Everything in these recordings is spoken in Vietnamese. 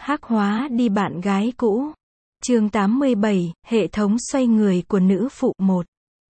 Hắc hóa đi bạn gái cũ. Chương 87, hệ thống xoay người của nữ phụ 1.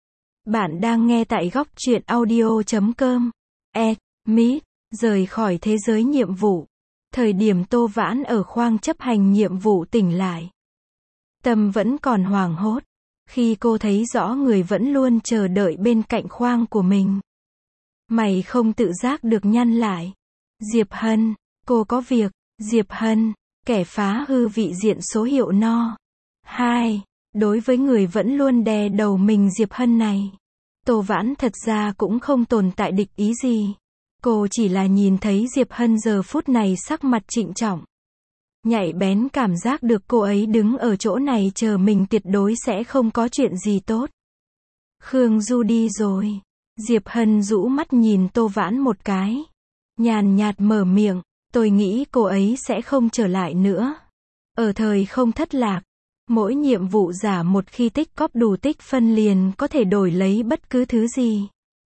Bạn đang nghe tại góc truyện audio.com. Meet, rời khỏi thế giới nhiệm vụ. Thời điểm Tô Vãn ở khoang chấp hành nhiệm vụ tỉnh lại. Tâm vẫn còn hoảng hốt. Khi cô thấy rõ người vẫn luôn chờ đợi bên cạnh khoang của mình. Mày không tự giác được nhăn lại. Diệp Hân, cô có việc. Diệp Hân, kẻ phá hư vị diện số hiệu No. 2. Đối với người vẫn luôn đè đầu mình Diệp Hân này, Tô Vãn thật ra cũng không tồn tại địch ý gì. Cô chỉ là nhìn thấy Diệp Hân giờ phút này sắc mặt trịnh trọng. Nhạy bén cảm giác được cô ấy đứng ở chỗ này chờ mình tuyệt đối sẽ không có chuyện gì tốt. Khương Du đi rồi. Diệp Hân rũ mắt nhìn Tô Vãn một cái. Nhàn nhạt mở miệng, tôi nghĩ cô ấy sẽ không trở lại nữa. Ở thời không thất lạc, mỗi nhiệm vụ giả một khi tích cóp đủ tích phân liền có thể đổi lấy bất cứ thứ gì.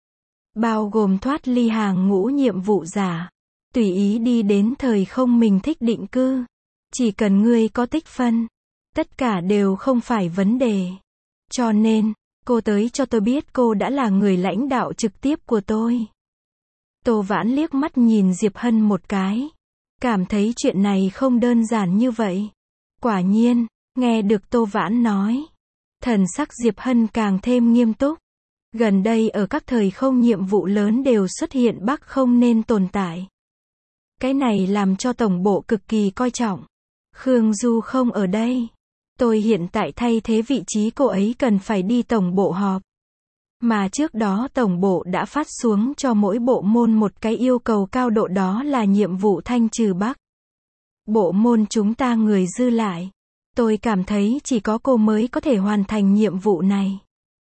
Bao gồm thoát ly hàng ngũ nhiệm vụ giả. Tùy ý đi đến thời không mình thích định cư. Chỉ cần ngươi có tích phân, tất cả đều không phải vấn đề. Cho nên, cô tới cho tôi biết cô đã là người lãnh đạo trực tiếp của tôi. Tô Vãn liếc mắt nhìn Diệp Hân một cái. Cảm thấy chuyện này không đơn giản như vậy. Quả nhiên, nghe được Tô Vãn nói, thần sắc Diệp Hân càng thêm nghiêm túc. Gần đây ở các thời không nhiệm vụ lớn đều xuất hiện Bắc không nên tồn tại. Cái này làm cho tổng bộ cực kỳ coi trọng. Khương Du không ở đây. Tôi hiện tại thay thế vị trí cô ấy cần phải đi tổng bộ họp. Mà trước đó tổng bộ đã phát xuống cho mỗi bộ môn một cái yêu cầu cao độ, đó là nhiệm vụ thanh trừ Bắc. Bộ môn chúng ta người dư lại. Tôi cảm thấy chỉ có cô mới có thể hoàn thành nhiệm vụ này.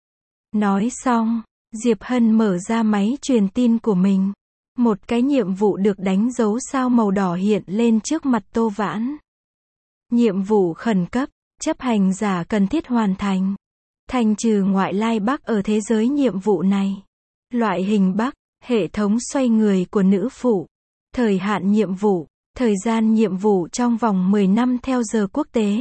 Nói xong, Diệp Hân mở ra máy truyền tin của mình. Một cái nhiệm vụ được đánh dấu sao màu đỏ hiện lên trước mặt Tô Vãn. Nhiệm vụ khẩn cấp, chấp hành giả cần thiết hoàn thành. Thanh trừ ngoại lai Bắc ở thế giới nhiệm vụ này. Loại hình Bắc, hệ thống xoay người của nữ phụ. Thời hạn nhiệm vụ, thời gian nhiệm vụ trong vòng 10 năm theo giờ quốc tế.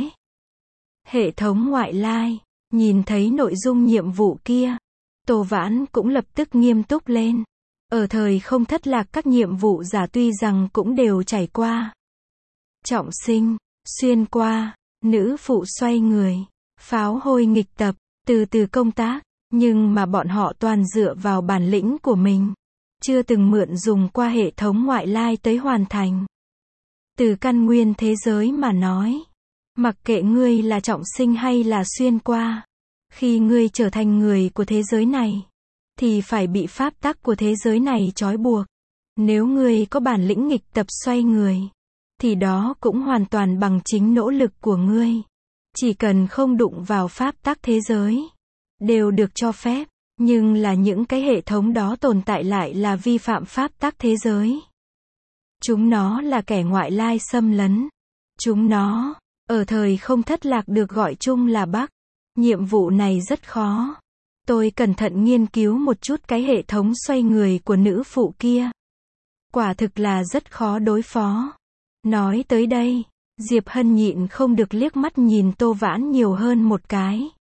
Hệ thống ngoại lai, nhìn thấy nội dung nhiệm vụ kia, Tô Vãn cũng lập tức nghiêm túc lên. Ở thời không thất lạc các nhiệm vụ giả tuy rằng cũng đều trải qua. Trọng sinh, xuyên qua, nữ phụ xoay người, pháo hôi nghịch tập, từ từ công tác, nhưng mà bọn họ toàn dựa vào bản lĩnh của mình. Chưa từng mượn dùng qua hệ thống ngoại lai tới hoàn thành. Từ căn nguyên thế giới mà nói, mặc kệ ngươi là trọng sinh hay là xuyên qua, khi ngươi trở thành người của thế giới này, thì phải bị pháp tắc của thế giới này trói buộc. Nếu ngươi có bản lĩnh nghịch tập xoay người, thì đó cũng hoàn toàn bằng chính nỗ lực của ngươi. Chỉ cần không đụng vào pháp tắc thế giới, đều được cho phép. Nhưng là những cái hệ thống đó tồn tại lại là vi phạm pháp tắc thế giới. Chúng nó là kẻ ngoại lai xâm lấn. Chúng nó, ở thời không thất lạc được gọi chung là Bắc. Nhiệm vụ này rất khó. Tôi cẩn thận nghiên cứu một chút cái hệ thống xoay người của nữ phụ kia. Quả thực là rất khó đối phó. Nói tới đây, Diệp Hân nhịn không được liếc mắt nhìn Tô Vãn nhiều hơn một cái.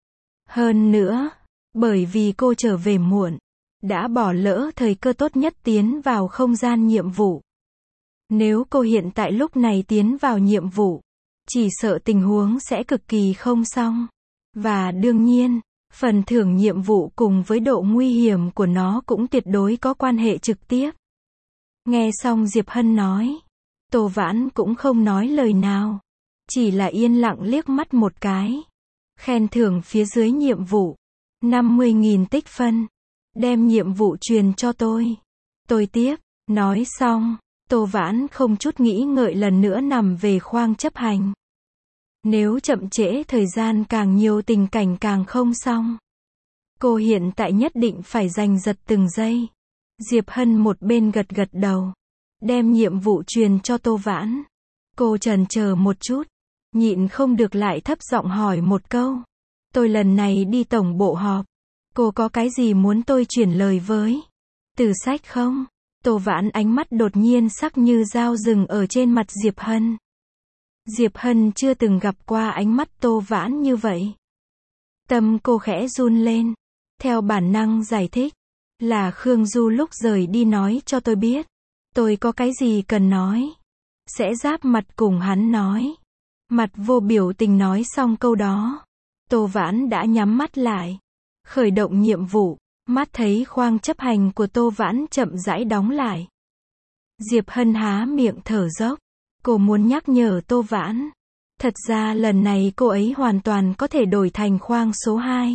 Hơn nữa, bởi vì cô trở về muộn, đã bỏ lỡ thời cơ tốt nhất tiến vào không gian nhiệm vụ. Nếu cô hiện tại lúc này tiến vào nhiệm vụ, chỉ sợ tình huống sẽ cực kỳ không xong. Và đương nhiên, phần thưởng nhiệm vụ cùng với độ nguy hiểm của nó cũng tuyệt đối có quan hệ trực tiếp. Nghe xong Diệp Hân nói, Tô Vãn cũng không nói lời nào, chỉ là yên lặng liếc mắt một cái. Khen thưởng phía dưới nhiệm vụ, 50.000 tích phân. Đem nhiệm vụ truyền cho tôi. Tôi tiếp. Nói xong, Tô Vãn không chút nghĩ ngợi lần nữa nằm về khoang chấp hành. Nếu chậm trễ thời gian càng nhiều tình cảnh càng không xong. Cô hiện tại nhất định phải giành giật từng giây. Diệp Hân một bên gật gật đầu, đem nhiệm vụ truyền cho Tô Vãn. Cô chần chờ một chút, nhịn không được lại thấp giọng hỏi một câu. Tôi lần này đi tổng bộ họp, cô có cái gì muốn tôi chuyển lời với? Từ sách không? Tô Vãn ánh mắt đột nhiên sắc như dao rừng ở trên mặt Diệp Hân. Diệp Hân chưa từng gặp qua ánh mắt Tô Vãn như vậy. Tâm cô khẽ run lên. Theo bản năng giải thích. Là Khương Du lúc rời đi nói cho tôi biết. Tôi có cái gì cần nói. Sẽ giáp mặt cùng hắn nói. Mặt vô biểu tình nói xong câu đó. Tô Vãn đã nhắm mắt lại. Khởi động nhiệm vụ. Mắt thấy khoang chấp hành của Tô Vãn chậm rãi đóng lại. Diệp Hân há miệng thở dốc. Cô muốn nhắc nhở Tô Vãn. Thật ra lần này cô ấy hoàn toàn có thể đổi thành khoang số 2.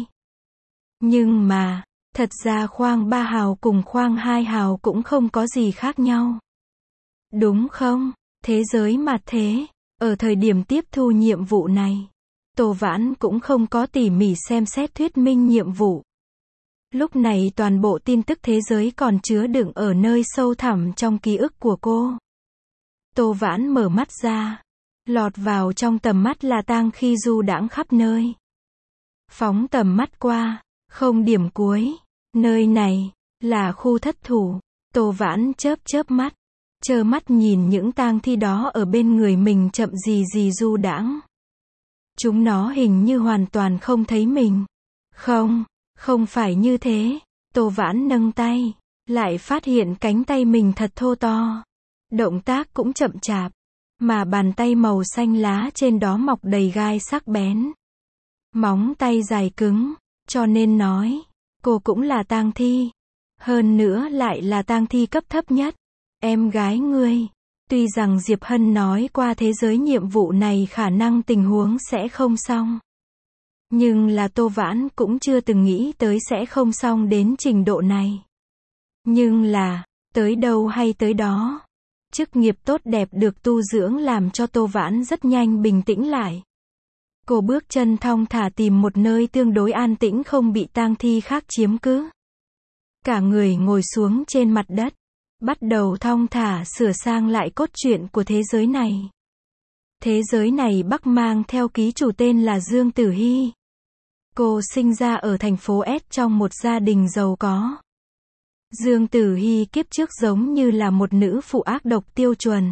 Nhưng mà, thật ra khoang 3 hào cùng khoang 2 hào cũng không có gì khác nhau. Đúng không? Thế giới mà thế. Ở thời điểm tiếp thu nhiệm vụ này, Tô Vãn cũng không có tỉ mỉ xem xét thuyết minh nhiệm vụ. Lúc này toàn bộ tin tức thế giới còn chứa đựng ở nơi sâu thẳm trong ký ức của cô. Tô Vãn mở mắt ra. Lọt vào trong tầm mắt là tang khi du đãng khắp nơi. Phóng tầm mắt qua, không điểm cuối. Nơi này, là khu thất thủ. Tô Vãn chớp mắt. Trơ mắt nhìn những tang thi đó ở bên người mình chậm rì du đãng. Chúng nó hình như hoàn toàn không thấy mình. Không phải như thế. Tô Vãn nâng tay. Lại phát hiện cánh tay mình thật thô to. Động tác cũng chậm chạp. Mà bàn tay màu xanh lá trên đó mọc đầy gai sắc bén. Móng tay dài cứng. Cho nên nói, cô cũng là tang thi. Hơn nữa lại là tang thi cấp thấp nhất. Em gái ngươi. Tuy rằng Diệp Hân nói qua thế giới nhiệm vụ này khả năng tình huống sẽ không xong. Nhưng là Tô Vãn cũng chưa từng nghĩ tới sẽ không xong đến trình độ này. Nhưng là, tới đâu hay tới đó. Chức nghiệp tốt đẹp được tu dưỡng làm cho Tô Vãn rất nhanh bình tĩnh lại. Cô bước chân thong thả tìm một nơi tương đối an tĩnh không bị tang thi khác chiếm cứ. Cả người ngồi xuống trên mặt đất. Bắt đầu thong thả sửa sang lại cốt truyện của thế giới này. Thế giới này Bắc mang theo ký chủ tên là Dương Tử Hy. Cô sinh ra ở thành phố S trong một gia đình giàu có. Dương Tử Hy kiếp trước giống như là một nữ phụ ác độc tiêu chuẩn.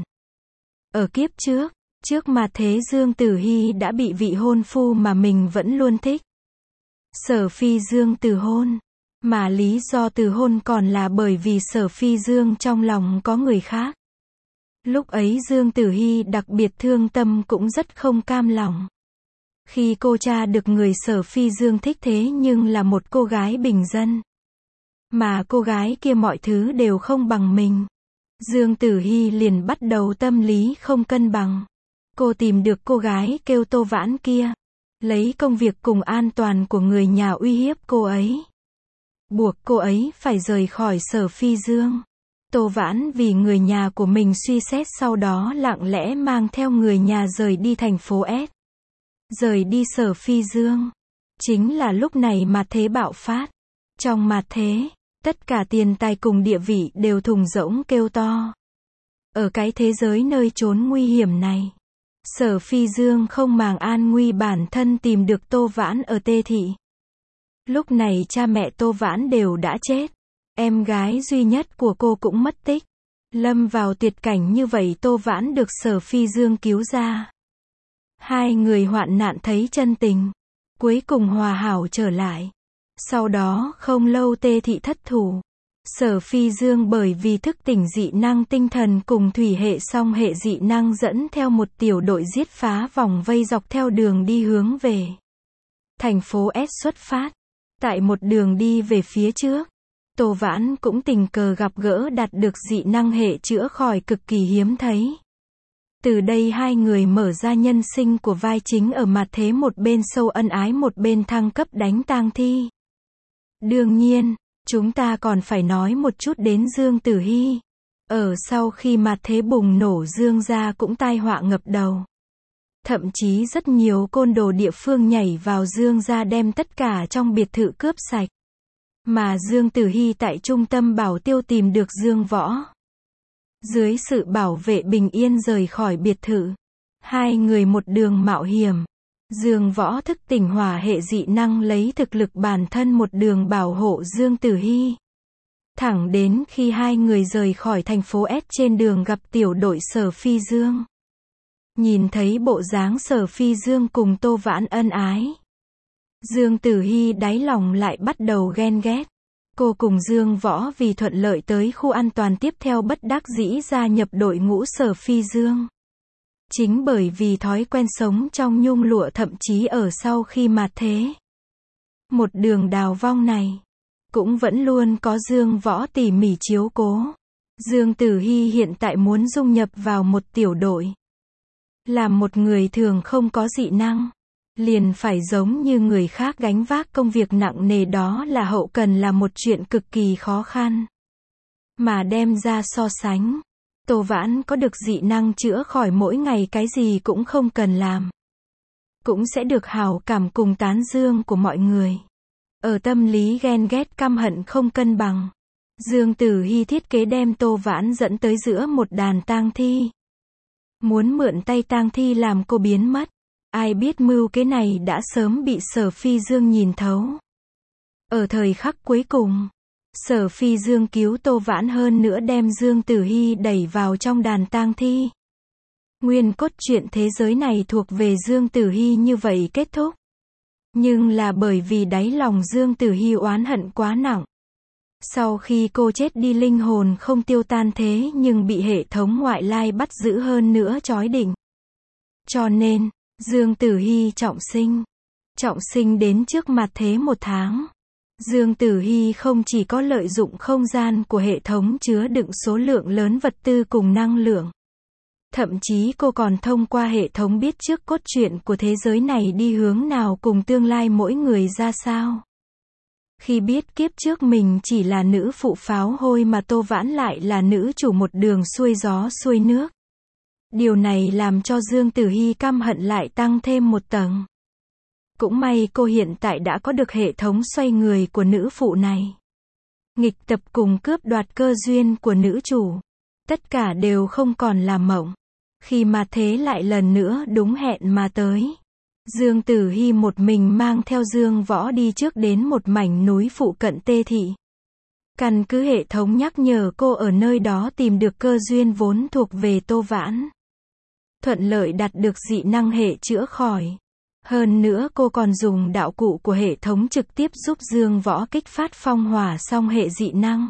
Ở kiếp trước mà thế Dương Tử Hy đã bị vị hôn phu mà mình vẫn luôn thích. Sở Phi Dương từ hôn. Mà lý do từ hôn còn là bởi vì Sở Phi Dương trong lòng có người khác. Lúc ấy Dương Tử Hy đặc biệt thương tâm cũng rất không cam lòng. Khi cô tra được người Sở Phi Dương thích thế nhưng là một cô gái bình dân. Mà cô gái kia mọi thứ đều không bằng mình. Dương Tử Hy liền bắt đầu tâm lý không cân bằng. Cô tìm được cô gái kêu Tô Vãn kia. Lấy công việc cùng an toàn của người nhà uy hiếp cô ấy. Buộc cô ấy phải rời khỏi Sở Phi Dương. Tô Vãn vì người nhà của mình suy xét sau đó lặng lẽ mang theo người nhà rời đi thành phố S. Rời đi Sở Phi Dương. Chính là lúc này mà thế bạo phát. Trong mặt thế, tất cả tiền tài cùng địa vị đều thùng rỗng kêu to. Ở cái thế giới nơi trốn nguy hiểm này, Sở Phi Dương không màng an nguy bản thân tìm được Tô Vãn ở Tê Thị. Lúc này cha mẹ Tô Vãn đều đã chết. Em gái duy nhất của cô cũng mất tích. Lâm vào tuyệt cảnh như vậy Tô Vãn được Sở Phi Dương cứu ra. Hai người hoạn nạn thấy chân tình. Cuối cùng hòa hảo trở lại. Sau đó không lâu Tê Thị thất thủ. Sở Phi Dương bởi vì thức tỉnh dị năng tinh thần cùng thủy hệ song hệ dị năng dẫn theo một tiểu đội giết phá vòng vây dọc theo đường đi hướng về thành phố S xuất phát. Tại một đường đi về phía trước, Tô Vãn cũng tình cờ gặp gỡ đạt được dị năng hệ chữa khỏi cực kỳ hiếm thấy. Từ đây hai người mở ra nhân sinh của vai chính ở mặt thế, một bên sâu ân ái một bên thăng cấp đánh tang thi. Đương nhiên, chúng ta còn phải nói một chút đến Dương Tử Hy. Ở sau khi mặt thế bùng nổ Dương gia cũng tai họa ngập đầu. Thậm chí rất nhiều côn đồ địa phương nhảy vào Dương gia đem tất cả trong biệt thự cướp sạch. Mà Dương Tử Hy tại trung tâm bảo tiêu tìm được Dương Võ. Dưới sự bảo vệ bình yên rời khỏi biệt thự. Hai người một đường mạo hiểm. Dương Võ thức tỉnh hỏa hệ dị năng lấy thực lực bản thân một đường bảo hộ Dương Tử Hy. Thẳng đến khi hai người rời khỏi thành phố S trên đường gặp tiểu đội Sở Phi Dương. Nhìn thấy bộ dáng Sở Phi Dương cùng Tô Vãn ân ái, Dương Tử Hi đáy lòng lại bắt đầu ghen ghét. Cô cùng Dương Võ vì thuận lợi tới khu an toàn tiếp theo bất đắc dĩ gia nhập đội ngũ Sở Phi Dương. Chính bởi vì thói quen sống trong nhung lụa thậm chí ở sau khi mạt thế. Một đường đào vong này, cũng vẫn luôn có Dương Võ tỉ mỉ chiếu cố. Dương Tử Hi hiện tại muốn dung nhập vào một tiểu đội. Làm một người thường không có dị năng, liền phải giống như người khác gánh vác công việc nặng nề, đó là hậu cần, là một chuyện cực kỳ khó khăn. Mà đem ra so sánh, Tô Vãn có được dị năng chữa khỏi mỗi ngày, cái gì cũng không cần làm, cũng sẽ được hảo cảm cùng tán dương của mọi người. Ở tâm lý ghen ghét căm hận không cân bằng, Dương Tử Hi thiết kế đem Tô Vãn dẫn tới giữa một đàn tang thi. Muốn mượn tay tang thi làm cô biến mất. Ai biết mưu kế này đã sớm bị Sở Phi Dương nhìn thấu. Ở thời khắc cuối cùng, Sở Phi Dương cứu Tô Vãn, hơn nữa đem Dương Tử Hi đẩy vào trong đàn tang thi. Nguyên cốt truyện thế giới này thuộc về Dương Tử Hi như vậy kết thúc. Nhưng là bởi vì đáy lòng Dương Tử Hi oán hận quá nặng. Sau khi cô chết đi linh hồn không tiêu tan, thế nhưng bị hệ thống ngoại lai bắt giữ, hơn nữa trói định. Cho nên, Dương Tử Hi trọng sinh đến trước mặt thế 1 tháng. Dương Tử Hi không chỉ có lợi dụng không gian của hệ thống chứa đựng số lượng lớn vật tư cùng năng lượng. Thậm chí cô còn thông qua hệ thống biết trước cốt truyện của thế giới này đi hướng nào cùng tương lai mỗi người ra sao. Khi biết kiếp trước mình chỉ là nữ phụ pháo hôi mà Tô Vãn lại là nữ chủ một đường xuôi gió xuôi nước. Điều này làm cho Dương Tử Hi căm hận lại tăng thêm một tầng. Cũng may cô hiện tại đã có được hệ thống xoay người của nữ phụ này. Nghịch tập cùng cướp đoạt cơ duyên của nữ chủ. Tất cả đều không còn là mộng. Khi mà thế lại lần nữa đúng hẹn mà tới. Dương Tử Hi một mình mang theo Dương Võ đi trước đến một mảnh núi phụ cận Tê Thị. Căn cứ hệ thống nhắc nhở cô ở nơi đó tìm được cơ duyên vốn thuộc về Tô Vãn. Thuận lợi đạt được dị năng hệ chữa khỏi. Hơn nữa cô còn dùng đạo cụ của hệ thống trực tiếp giúp Dương Võ kích phát phong hỏa song hệ dị năng.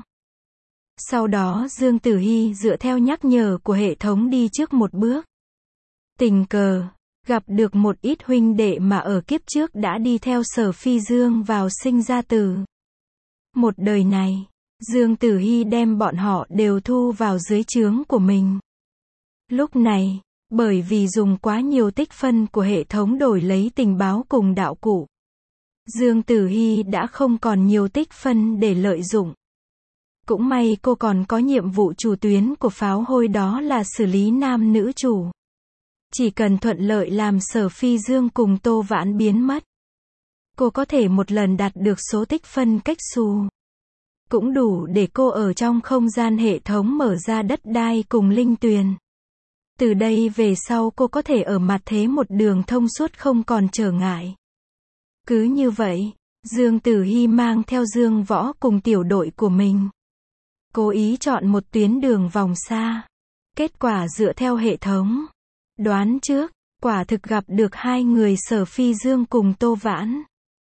Sau đó Dương Tử Hi dựa theo nhắc nhở của hệ thống đi trước một bước. Tình cờ, gặp được một ít huynh đệ mà ở kiếp trước đã đi theo Sở Phi Dương vào sinh ra tử. Một đời này, Dương Tử Hi đem bọn họ đều thu vào dưới trướng của mình. Lúc này, bởi vì dùng quá nhiều tích phân của hệ thống đổi lấy tình báo cùng đạo cụ, Dương Tử Hi đã không còn nhiều tích phân để lợi dụng. Cũng may cô còn có nhiệm vụ chủ tuyến của pháo hôi, đó là xử lý nam nữ chủ. Chỉ cần thuận lợi làm Sở Phi Dương cùng Tô Vãn biến mất, cô có thể một lần đạt được số tích phân cách xù. Cũng đủ để cô ở trong không gian hệ thống mở ra đất đai cùng linh tuyền. Từ đây về sau cô có thể ở mặt thế một đường thông suốt không còn trở ngại. Cứ như vậy, Dương Tử Hi mang theo Dương Võ cùng tiểu đội của mình. Cố ý chọn một tuyến đường vòng xa. Kết quả dựa theo hệ thống đoán trước, quả thực gặp được hai người Sở Phi Dương cùng Tô Vãn.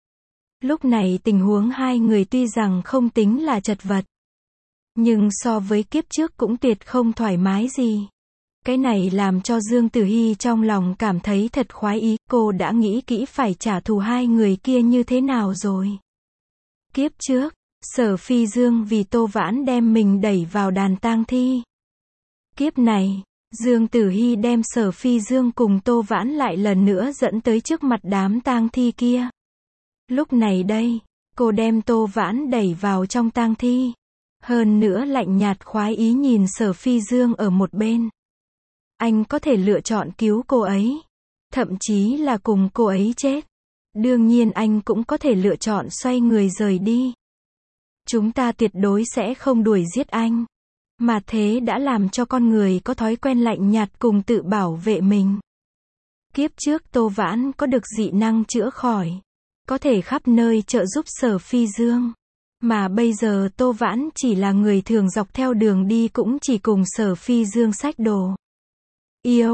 Lúc này tình huống hai người tuy rằng không tính là chật vật, nhưng so với kiếp trước cũng tuyệt không thoải mái gì. Cái này làm cho Dương Tử Hi trong lòng cảm thấy thật khoái ý, cô đã nghĩ kỹ phải trả thù hai người kia như thế nào rồi. Kiếp trước, Sở Phi Dương vì Tô Vãn đem mình đẩy vào đàn tang thi. Kiếp này, Dương Tử Hi đem Sở Phi Dương cùng Tô Vãn lại lần nữa dẫn tới trước mặt đám tang thi kia. Lúc này đây, cô đem Tô Vãn đẩy vào trong tang thi. Hơn nữa lạnh nhạt khoái ý nhìn Sở Phi Dương ở một bên. Anh có thể lựa chọn cứu cô ấy, thậm chí là cùng cô ấy chết. Đương nhiên anh cũng có thể lựa chọn xoay người rời đi. Chúng ta tuyệt đối sẽ không đuổi giết anh. Mà thế đã làm cho con người có thói quen lạnh nhạt cùng tự bảo vệ mình. Kiếp trước Tô Vãn có được dị năng chữa khỏi, có thể khắp nơi trợ giúp Sở Phi Dương. Mà bây giờ Tô Vãn chỉ là người thường dọc theo đường đi cũng chỉ cùng Sở Phi Dương xách đồ. Yêu,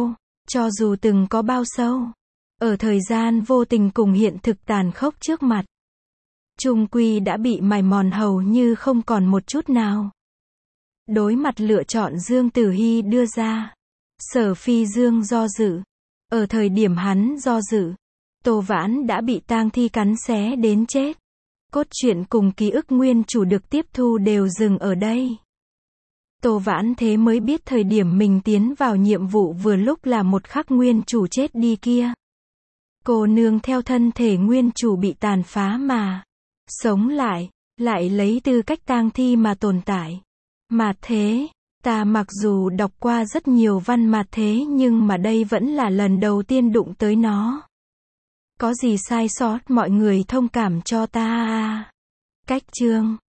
Cho dù từng có bao sâu, ở thời gian vô tình cùng hiện thực tàn khốc trước mặt, chung quy đã bị mài mòn hầu như không còn một chút nào. Đối mặt lựa chọn Dương Tử Hy đưa ra, Sở Phi Dương do dự. Ở thời điểm hắn do dự, Tô Vãn đã bị tang thi cắn xé đến chết. Cốt truyện cùng ký ức nguyên chủ được tiếp thu đều dừng ở đây. Tô Vãn thế mới biết thời điểm mình tiến vào nhiệm vụ vừa lúc là một khắc nguyên chủ chết đi kia. Cô nương theo thân thể nguyên chủ bị tàn phá mà sống lại, lại lấy tư cách tang thi mà tồn tại. Mà thế, ta mặc dù đọc qua rất nhiều văn mà thế nhưng mà đây vẫn là lần đầu tiên đụng tới nó. Có gì sai sót mọi người thông cảm cho ta à. Cách chương